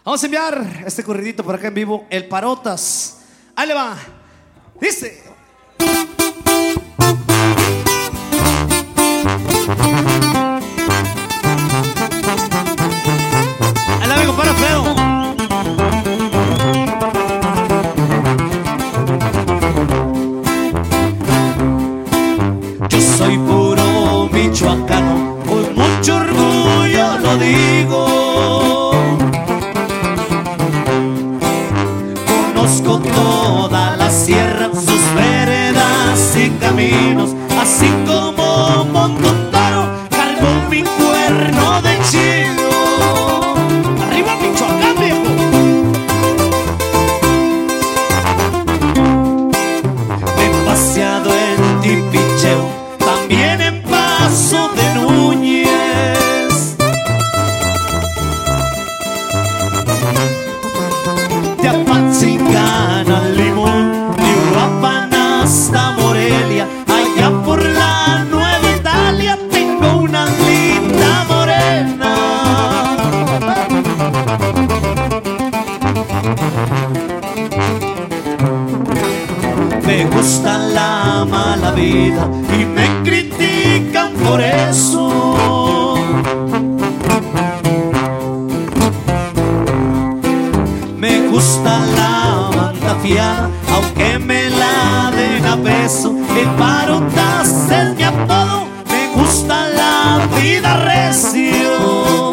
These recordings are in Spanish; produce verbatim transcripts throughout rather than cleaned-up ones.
Vamos a enviar este corridito por acá en vivo, el Parotas. Ahí le va. Dice. Ahí la vengo para Fredo. Yo soy puro michoacano, con mucho orgullo lo digo. Conozco toda la sierra, sus veredas y caminos, así como Montotaro cargo mi cuerno de chivo. ¡Arriba Michoacán, viejo! Me he paseado en Tipicheo, también en Paso de Núñez. De Apatzingán a Limón, de Uruapan hasta Morelia, allá por la Nueva Italia tengo una linda morena. Me gusta la mala vida y me critican por eso. Me gusta la banda fiada, aunque me la den a peso. El Parotas es mi apodo, me gusta la vida recio.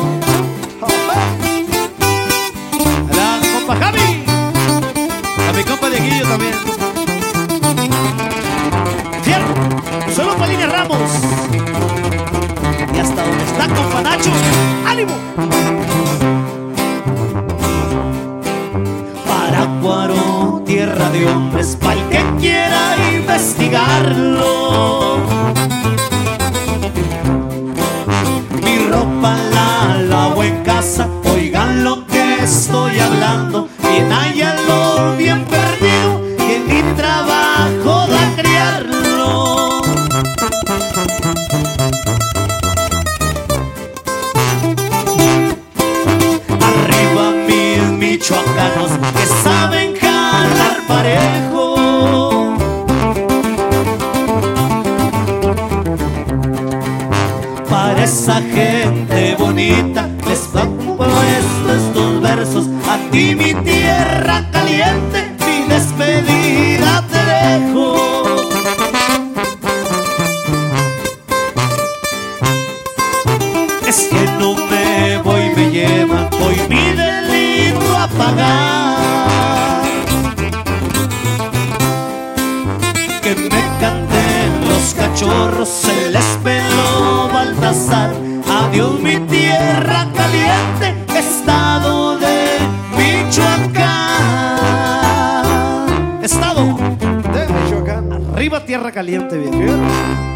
La compa Javi, a mi compa Dieguillo también. Fierro, solo para Línea Ramos. Y hasta donde está compa Nacho, ¡ánimo! Parácuaro, tierra de hombres, para el que quiera investigarlo. Mi ropa la lavo en casa, oigan lo que estoy hablando. Bien hállalo, bien perdido, que mi trabajo da criarlo. Arriba mis michoacanos que saben jalar parejo. Para esa gente bonita les pongo estos versos. A ti mi tierra caliente, mi despedida te dejo. Es que no me voy, me llevan, voy mi delito a pagar. Que me canten los cachorros, se les peló Baltasar. Adiós mi tierra caliente, estado de Michoacán. Estado de Michoacán. Arriba tierra caliente, bien.